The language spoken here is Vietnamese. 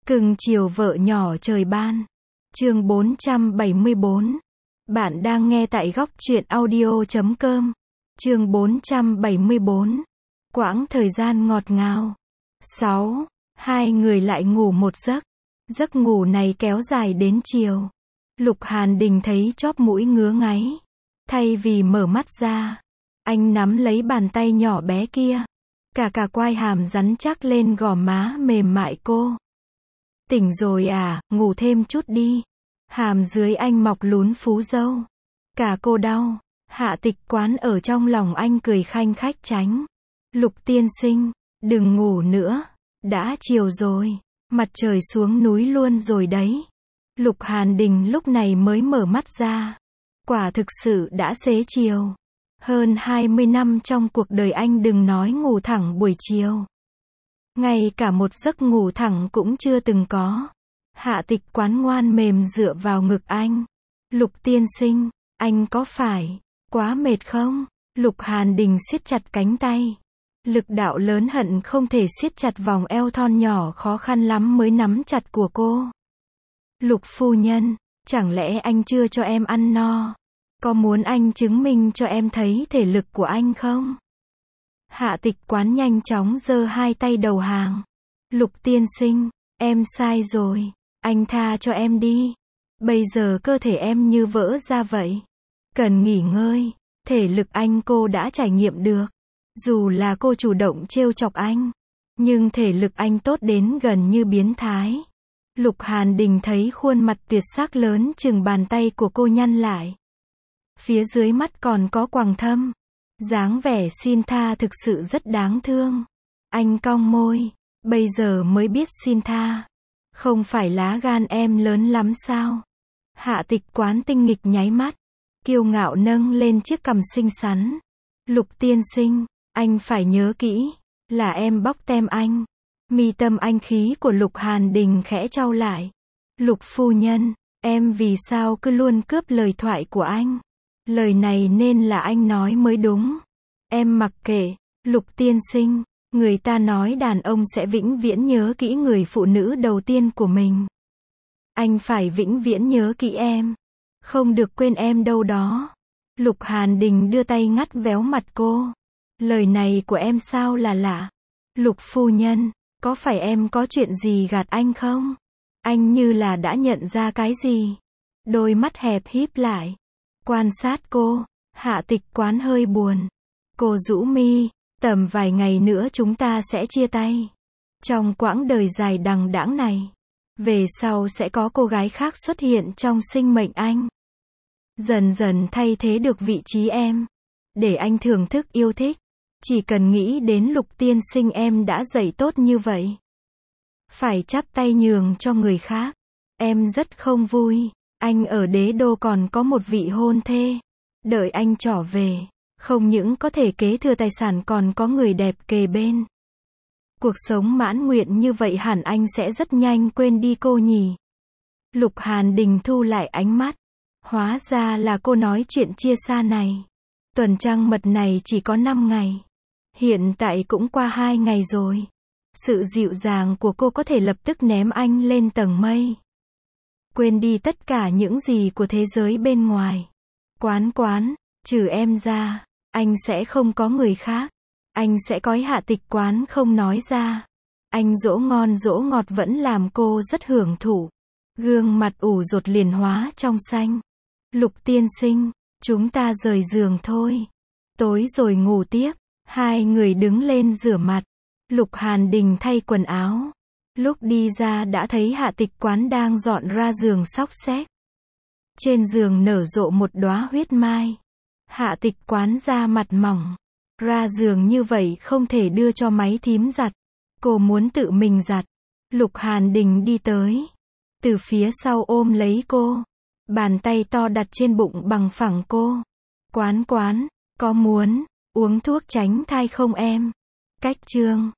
Cưng chiều vợ nhỏ trời ban. Chương 474. Bạn đang nghe tại góc truyện audio.com. Chương 474. Quãng thời gian ngọt ngào. 6. Hai người lại ngủ một giấc. Giấc ngủ này kéo dài đến chiều. Lục Hàn Đình thấy chóp mũi ngứa ngáy. Thay vì mở mắt ra, anh nắm lấy bàn tay nhỏ bé kia. Cả quai hàm rắn chắc lên gò má mềm mại cô. Tỉnh rồi à, ngủ thêm chút đi. Hàm dưới anh mọc lún phú dâu. Cả cô đau. Hạ Tịch Quán ở trong lòng anh cười khanh khách tránh. Lục tiên sinh, đừng ngủ nữa. Đã chiều rồi. Mặt trời xuống núi luôn rồi đấy. Lục Hàn Đình lúc này mới mở mắt ra. Quả thực sự đã xế chiều. Hơn 20 năm trong cuộc đời anh đừng nói ngủ thẳng buổi chiều. Ngay cả một giấc ngủ thẳng cũng chưa từng có. Hạ Tịch Quán ngoan mềm dựa vào ngực anh. Lục tiên sinh, anh có phải quá mệt không? Lục Hàn Đình siết chặt cánh tay. Lực đạo lớn hận không thể siết chặt vòng eo thon nhỏ khó khăn lắm mới nắm chặt của cô. Lục phu nhân, chẳng lẽ anh chưa cho em ăn no? Có muốn anh chứng minh cho em thấy thể lực của anh không? Hạ Tịch Quán nhanh chóng giơ hai tay đầu hàng. Lục tiên sinh, em sai rồi. Anh tha cho em đi. Bây giờ cơ thể em như vỡ ra vậy. Cần nghỉ ngơi. Thể lực anh cô đã trải nghiệm được. Dù là cô chủ động trêu chọc anh. Nhưng thể lực anh tốt đến gần như biến thái. Lục Hàn Đình thấy khuôn mặt tuyệt sắc lớn chừng bàn tay của cô nhăn lại. Phía dưới mắt còn có quầng thâm. Dáng vẻ xin tha thực sự rất đáng thương. Anh cong môi. Bây giờ mới biết xin tha. Không phải lá gan em lớn lắm sao? Hạ Tịch Quán tinh nghịch nháy mắt. Kiêu ngạo nâng lên chiếc cằm xinh xắn. Lục tiên sinh, anh phải nhớ kỹ. Là em bóc tem anh. Mi tâm anh khí của Lục Hàn Đình khẽ chau lại. Lục phu nhân, em vì sao cứ luôn cướp lời thoại của anh? Lời này nên là anh nói mới đúng. Em mặc kệ. Lục tiên sinh, người ta nói đàn ông sẽ vĩnh viễn nhớ kỹ người phụ nữ đầu tiên của mình. Anh phải vĩnh viễn nhớ kỹ em. Không được quên em đâu đó. Lục Hàn Đình đưa tay ngắt véo mặt cô. Lời này của em sao là lạ? Lục phu nhân, có phải em có chuyện gì gạt anh không? Anh như là đã nhận ra cái gì. Đôi mắt hẹp híp lại. Quan sát cô. Hạ Tịch Quán hơi buồn. Cô rũ mi. Tầm vài ngày nữa chúng ta sẽ chia tay. Trong quãng đời dài đằng đẵng này. Về sau sẽ có cô gái khác xuất hiện trong sinh mệnh anh. Dần dần thay thế được vị trí em. Để anh thưởng thức yêu thích. Chỉ cần nghĩ đến Lục tiên sinh em đã dạy tốt như vậy. Phải chắp tay nhường cho người khác. Em rất không vui. Anh ở đế đô còn có một vị hôn thê. Đợi anh trở về. Không những có thể kế thừa tài sản còn có người đẹp kề bên. Cuộc sống mãn nguyện như vậy hẳn anh sẽ rất nhanh quên đi cô nhỉ. Lục Hàn Đình thu lại ánh mắt. Hóa ra là cô nói chuyện chia xa này. Tuần trăng mật này chỉ có 5 ngày. Hiện tại cũng qua 2 ngày rồi. Sự dịu dàng của cô có thể lập tức ném anh lên tầng mây. Quên đi tất cả những gì của thế giới bên ngoài. Quán, trừ em ra, anh sẽ không có người khác. Anh sẽ có Hạ Tịch Quán không nói ra. Anh dỗ ngon dỗ ngọt vẫn làm cô rất hưởng thụ. Gương mặt ủ rột liền hóa trong xanh. Lục tiên sinh, chúng ta rời giường thôi. Tối rồi ngủ tiếp. Hai người đứng lên rửa mặt. Lục Hàn Đình thay quần áo. Lúc đi ra đã thấy Hạ Tịch Quán đang dọn ra giường xóc xéc. Trên giường nở rộ một đóa huyết mai. Hạ Tịch Quán da mặt mỏng. Ra giường như vậy không thể đưa cho máy thím giặt. Cô muốn tự mình giặt. Lục Hàn Đình đi tới. Từ phía sau ôm lấy cô. Bàn tay to đặt trên bụng bằng phẳng cô. Quán, có muốn uống thuốc tránh thai không em? Cách chương